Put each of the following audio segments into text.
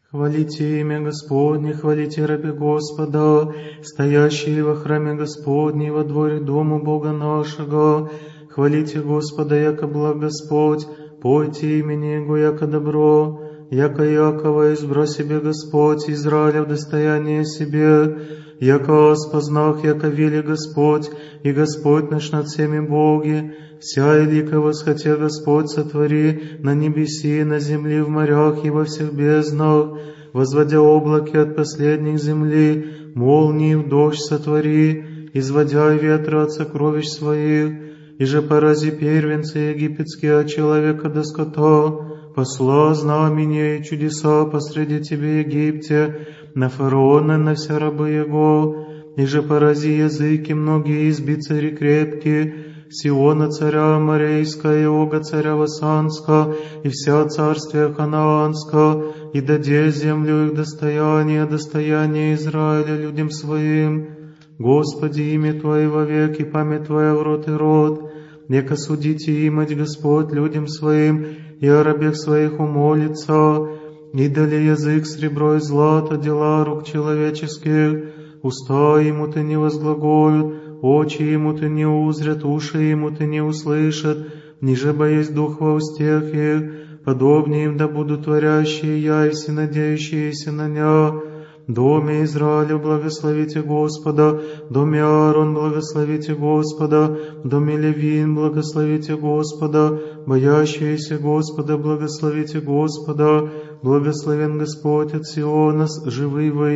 Хвалите имя Господне, хвалите раби Господа, стоящие во храме Господне, во дворе дому Бога нашего. Хвалите Господа, яко благ Господь, пойте имени Его, яко добро, яко Якова избра себе Господь, Израиля в достояние себе, яко спознах, яко вели Господь, и Господь наш над всеми боги. Вся велика восхоте Господь сотвори на небеси, на земле, в морях и во всех безднах, возводя облаки от последних земли, молнии в дождь сотвори, изводя ветра от сокровищ своих, и же порази первенцы египетские от человека до скота, посла знамения и чудеса посреди тебе, Египте, на фараона, на все рабы его, и же порази языки многие, изби цари крепкие, Сиона царя Аморейска, и Ога царя Васанска, и вся царствия Ханаанска, и даде землю их достояние, достояние Израиля людям своим. Господи, имя Твое вовек, и память Твоя в род и род, яко судите имать Господь людям своим, и о рабех своих умолится, и дали язык сребро и злато, дела рук человеческих, уста ему ты не возглаголют, очи ему ты не узрят, уши ему ты не услышат, ниже боясь дух во устех их, подобнее им да будут творящие я и все надеющиеся на ня. Доме Израилю благословите Господа, доме Аарон благословите Господа, доме Левин благословите Господа, боящиеся Господа благословите Господа, благословен Господь от Сиона, живый во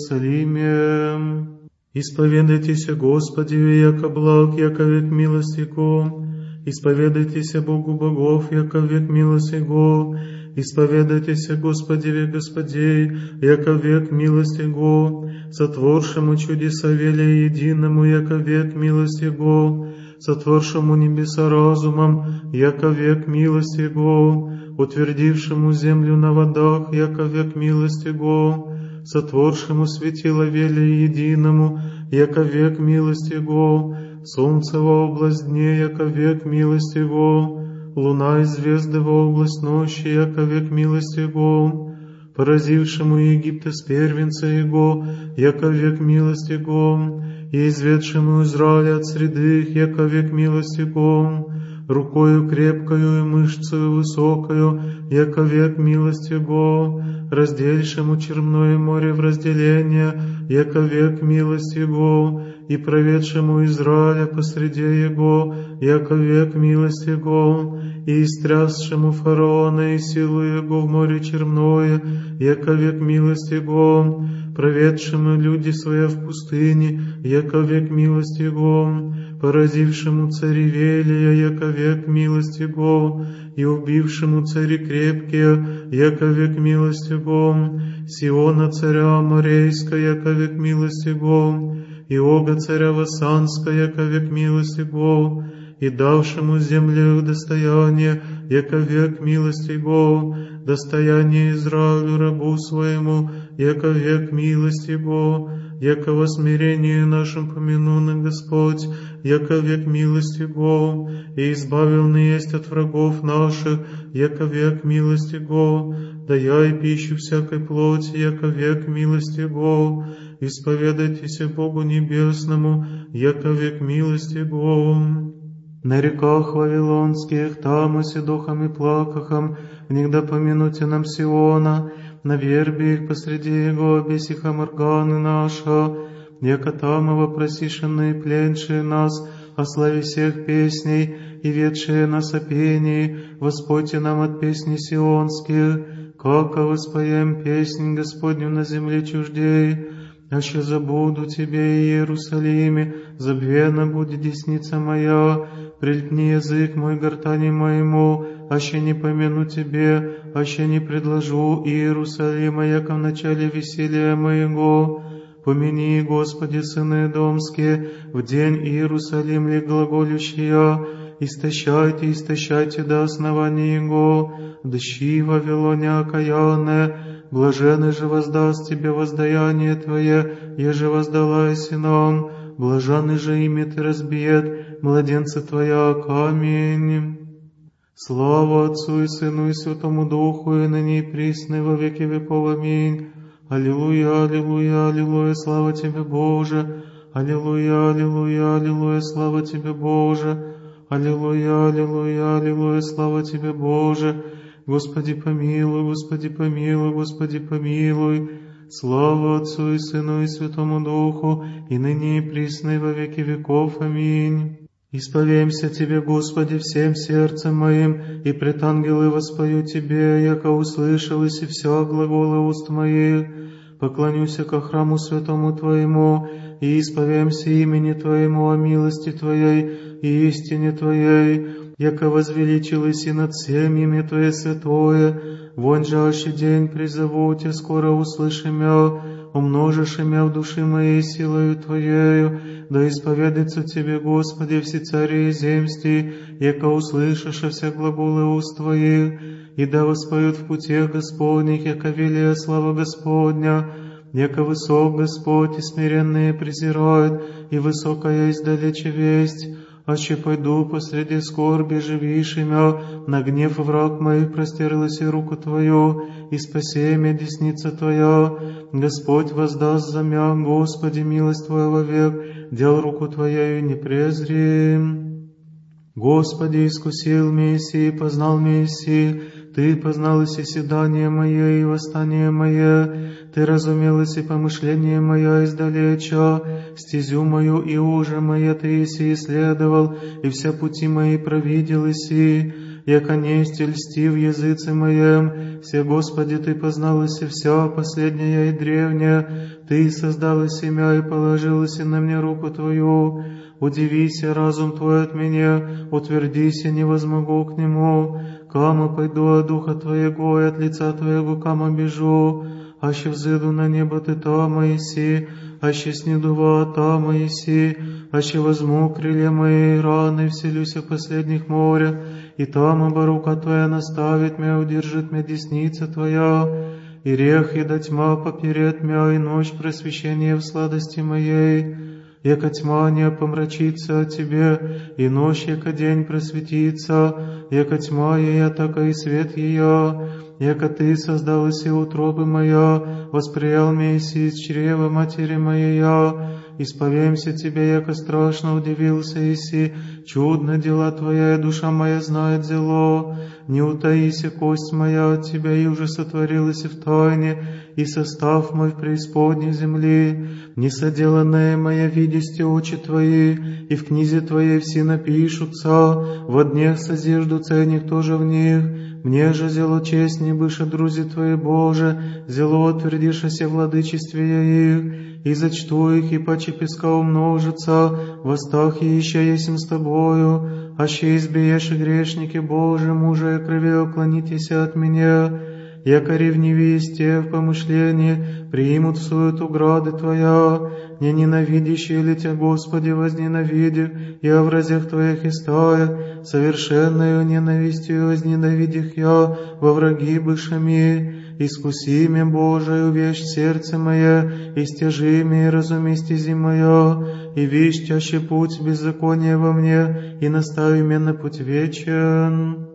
Иерусалиме. Исповедайтесь Господи, яко благ, яко век милость Его. Исповедайтесь Богу богов, яко век милость Его. Исповедайтесь Господи век Господей, яко век милость Его. Сотворшему чудеса веля единому, яко век милость Его. Сотворшему небеса разумом, яко век милость Его. Утвердившему землю на водах, яко век милость Его. Сотворшему светило веля единому, яко век милость Его, солнце во область дне, яко век милость Его, луна и звезды во область ночи, яко век милость Его, поразившему Египта с первенца Его, яко век милость Его, и изведшему Израиля от среды их, яко век милость Его, рукою крепкою и мышцею высокою, яко век милость Его, раздельшему черное море в разделение, яко век милость Его, и проведшему Израиля посреди Его, яко век милость Его, и истрясшему фараона и силу Его в море черное, яко век милость Его, проведшему люди свои в пустыне, яко век милость Его, поразившему цари Велия, яко век милость Его, и убившему цари крепкие, яко век милость Его, Сиона царя Аморейска, яко век милость Его, и Ога царя Васанска, яко век милость Его, и давшему землю достояние, яко век милость Его, достояние Израилю рабу своему, яко век милость Его, яко во смирении нашим помянуны Господь, яко век милость Его, и избавил есть от врагов наших, яко век милость Его, дая и пищу всякой плоти, яко век милость Его, исповедайтесь Богу Небесному, яко век милость Его. На реках вавилонских, там и седохам и плакахам, в них да помянуте нам Сиона, на вербе их посреди его обесихам органы наша, яко там и вопросишенные пленшие нас, о славе всех песней, и ведшие нас о пении, воспойте нам от песни сионских, как воспоем песнь Господню на земле чуждей, аще забуду тебе, Иерусалиме, забвена будет десница моя, прильпни язык мой гортани моему, аще не помяну тебе, аще не предложу Иерусалима, яко в начале веселья моего. Помяни, Господи, сыны домские, в день Иерусалим ли глаголющия, истощайте, истощайте до основания его, дщи Вавилоне окаянные, блаженный же воздаст тебе воздаяние твое, еже воздалайся нам, блаженный же имя ты разбиет, младенца твоя, камень. Слава Отцу и Сыну и Святому Духу, и ныне и присно, и во веки веков. Аминь. Аллилуйя, аллилуйя, аллилуйя, слава Тебе, Боже. Аллилуйя, аллилуйя, аллилуйя, слава Тебе, Боже. Аллилуйя, аллилуйя, аллилуйя, слава Тебе, Боже. Господи помилуй, Господи помилуй, Господи помилуй. Слава Отцу и Сыну и Святому Духу, и ныне и присно, и во веки веков. Аминь. Исповемся Тебе, Господи, всем сердцем моим, и пред ангелы воспою Тебе, яко услышалось и все глаголы уст моих. Поклонюся ко храму святому Твоему, и исповемся имени Твоему о милости Твоей и истине Твоей, яко возвеличилось и над семьями Твое святое. Вон жащий день призову Тебя, скоро услышим я, умножишь имя в души моей силою Твоею, да исповедается Тебе, Господи, все цари и земсти, яко услышишь все глаголы уст Твоих, и да воспоют в путях Господних, яко велия слава Господня, яко высок Господь, и смиренные презирают, и высокая издалече весть. Аще пойду посреди скорби, живишь имя, на гнев враг моих простерлась и руку Твою, и спаси меня десница Твоя. Господь воздаст за мя, Господи, милость Твоя вовек, дел руку Твоею не презри. Господи, искусил Мессии, познал Мессии, Ты познал и седание мое, и восстание мое, Ты разумел и помышление мое издалеча, стезю мою и уже мое Ты еси исследовал, и все пути мои провидел еси, яко несть льсти в языце моем, все, Господи, Ты познал еси все, последнее и древнее, Ты создал еси мя и положил еси на мне руку Твою. Удивися, разум Твой от меня, утвердися, не возмогу к нему. Кама пойду от Духа Твоего, и от лица Твоего кама бежу. Аще взыду на небо, Ты там еси, аще снедува, там еси, аще возьму крылья мои, раны, вселюся в последних моря, и там оба рука Твоя наставит меня, удержит меня десница Твоя, и рех, и да тьма поперед меня, и ночь просвещение в сладости моей. Яко тьма не помрачится от Тебе, и ночь, яко день просветится, яко тьма ея, така и свет ея, яко Ты создал и утробы моя, восприял Месси из чрева матери моя, исповемся Тебе, яко страшно удивился еси, чудно дела Твоя, и душа моя знает зело, не утаися кость моя от Тебя, и уже сотворилась в тайне, и состав мой в преисподней земли, несоделанное моя видести очи Твои, и в книзе Твоей все напишутся, во днях созиждутся, и никто же в них. Мне же зело честней быше друзи Твои, Боже, зело утвердишься в владычестве их, и зачту их, и паче песка умножится, востах и еще есим с Тобою, аще избиешь и грешники, Боже, мужа и крови уклонитесь от меня, яко ревнивее в помышлении примут в суету грады Твоя, не ненавидящие ли Тебя, Господи, возненавидев, и о вразях Твоих истая, совершенною ненавистью возненавидях я во враги бывшими. Искуси меня, Боже, увещь сердце мое, и стяжи меня, и разуми стези моя, и вишь тяще путь беззакония во мне, и настави меня на путь вечен.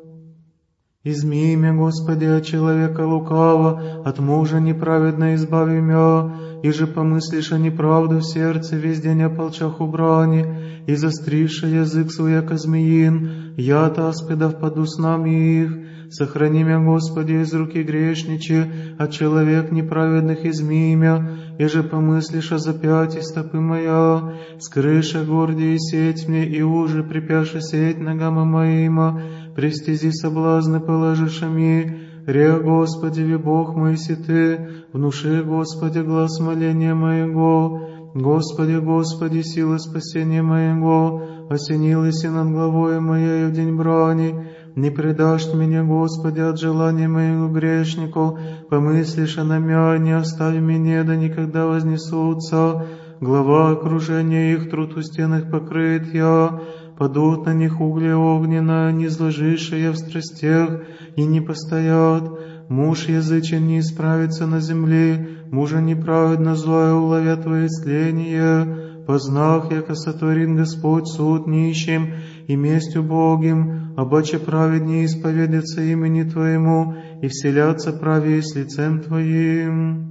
Изми меня, Господи, от человека лукава, от мужа неправедно избави меня, и же помыслишь о неправду в сердце, весь день о полчах убрани, и застривши язык свой, яко змеин, яд аспида впаду снами их. Сохрани меня, Господи, из руки грешничи, от человек неправедных изми меня, и же помыслишь о запяти стопы моя, скрыша гордие сеть мне, и уже припяши сеть ногам моима, пристези соблазны положишь ми, ре, Господи, ви Бог мой си Ты, внуши, Господи, глаз моления моего, Господи, Господи, сила спасения моего, осенилась и над главой моей в день брани, не предашь меня, Господи, от желания моего грешнику, помыслишь на мя, не оставь меня, да никогда вознесутся, глава окружения их, труд у стен их покрыт я, падут на них угли огненно, не изложишь я в страстях, и не постоят. Муж язычен не исправится на земле, мужа неправедно злое уловят Твое исление, познах, яко сотворит Господь суд нищим и месть убогим, обаче праведнее исповедятся имени Твоему и вселятся правее с лицем Твоим.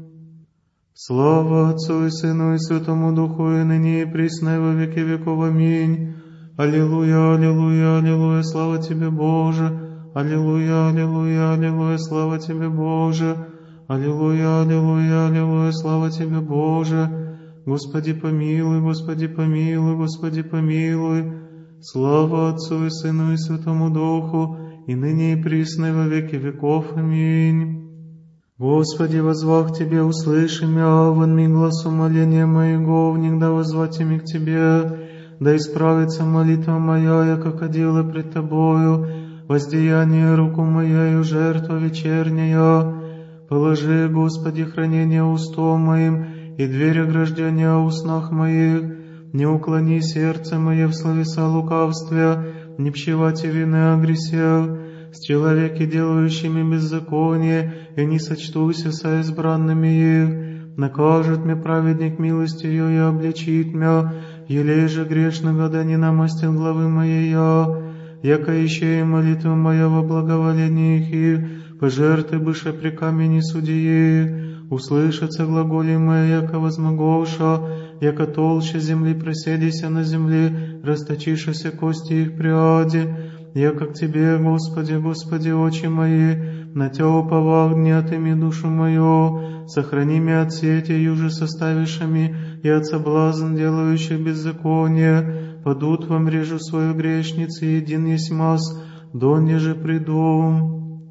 Слава Отцу и Сыну и Святому Духу, и ныне и присно и во веки веков. Аминь. Аллилуйя, аллилуйя, аллилуйя, слава Тебе, Боже. Аллилуйя, аллилуйя, аллилуйя, слава Тебе, Боже. Аллилуйя, аллилуйя, аллилуйя, слава Тебе, Боже. Господи помилуй, Господи помилуй, Господи помилуй. Слава Отцу и Сыну и Святому Духу, и ныне и присно и во веки веков. Аминь. Господи, возвах Тебе, услыши мя, вонми гласу моления моего, внегда воззвать ими к Тебе, да исправится молитва моя, яко кадила пред Тобою, воздеяние руку моею, жертва вечерняя. Положи, Господи, хранение устом моим и дверь ограждения о устнах моих. Не уклони сердце мое в словеса лукавствия, не пщевати вины о гресех, с человеки, делающими беззаконие, и не сочтуся со избранными их. Накажет мне праведник милостью и обличит мя, елей же грешного да не намастил главы моей яко еще и молитва моя во благоволении их, пожертвы быше при камени судьи. Услышится глаголи моя, яко возмоговша, яко толще земли проседися на земле, расточишися кости их пряди. Яко к Тебе, Господи, Господи, очи мои, на Тя уповах дни отыми душу мою, сохрани меня от сети, юже составившими, и от соблазн, делающих беззаконие, падут во мрежу свою грешницы, един есть мас, донде же приду.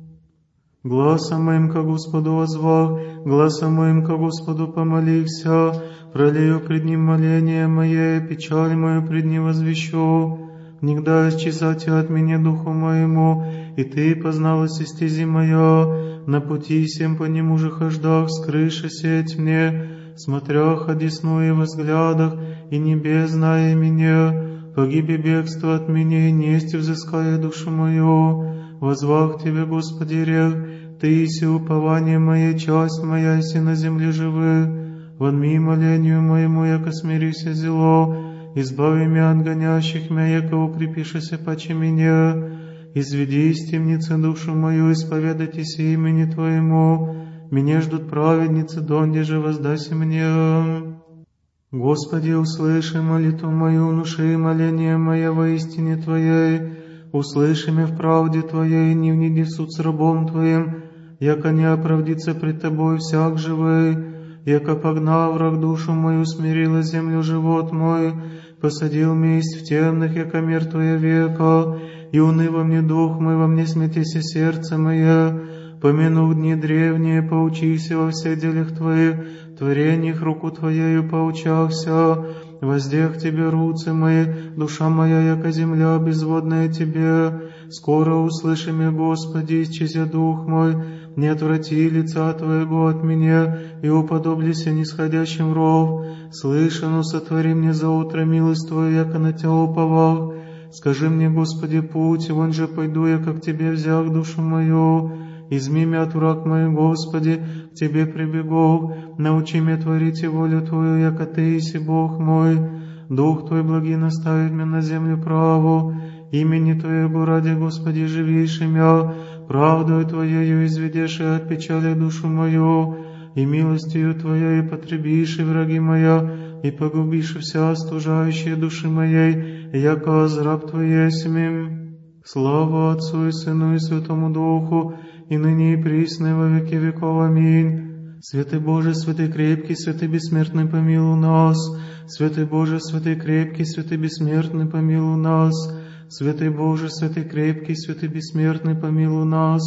Гласом моим ко Господу возвах, гласом моим ко Господу помолихся, пролею пред Ним моление мое, печаль мою пред Ним возвещу. Нигда исчезати от меня духу моему, и Ты позналась стези моя, на пути всем по нему же хождах, с крыши сеть мне, смотрях одесну и во взглядах, и небес зная меня, погиби бегство от меня, и несть взыская душу мою. Возвах Тебе, Господи, рех, Ты иси упование мое, часть моя, иси на земле живых. Вонми молению моему, яко смирися зело, избави меня от гонящих меня, яко укрепишися паче меня. Изведи из темницы душу мою, исповедайтесь имени Твоему. Меня ждут праведницы, донде же воздайся мне. Господи, услыши молитву мою, внуши моление мое во истине Твоей. Услыши меня в правде Твоей, не внеди в суд с рабом Твоим, яко не оправдится пред Тобой всяк живый. Яко погнал враг душу мою, смирила землю живот мой, посадил месть в темных, яко мертвое века, и уныло мне дух мой, во мне смятися сердце мое. Помянув дни древние, поучися во всех делах Твоих, творениях руку Твоею поучахся. Воздех Тебе руцы мои, душа моя, яко земля безводная Тебе. Скоро услыши меня, Господи, исчезя дух мой, не отврати лица Твоего от меня, и уподоблися нисходящим в ров. Слышано, сотвори мне за утро милость Твою, яко на Тя уповах. Скажи мне, Господи, путь, вон же пойду я, как Тебе взял душу мою. Изми меня от враг мой, Господи, к Тебе прибегу. Научи меня творить волю Твою, яко Ты иси Бог мой. Дух Твой благий наставит меня на землю праву. Имени Твоего ради, Господи, живейши мя, правдою Твоею изведешь от печали душу мою, и милостью Твоей потребишь и враги моя, и погубишь вся остужающая души моей, яко раб Твой есмь. Слава Отцу и Сыну и Святому Духу, и ныне и присно и во веки веков. Аминь. Святый Боже, святый крепкий, святый бессмертный, помилуй нас. Святый Боже, святый крепкий, святый бессмертный, помилуй нас. Святый Боже, святый крепкий, святый бессмертный, помилуй нас.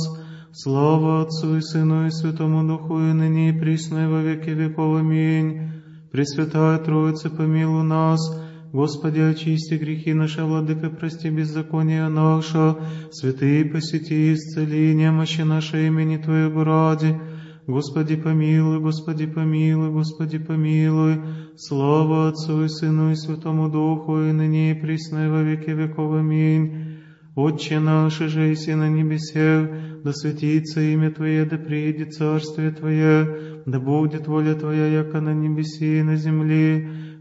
Слава Отцу и Сыну и Святому Духу, и ныне и присно и во веки веков. Аминь. Пресвятая Троица, помилуй нас. Господи, очисти грехи наши, Владыка, прости беззаконие наше. Святые, посети, исцели немощи наши имени Твоего ради. Господи, помилуй, Господи, помилуй, Господи, помилуй. Слава Отцу и Сыну и Святому Духу, и ныне и присно и во веки веков. Аминь. Отче наш, же еси на небесех, да светится имя Твое, да приидет царствие Твое, да будет воля Твоя, яко на небеси и на земле.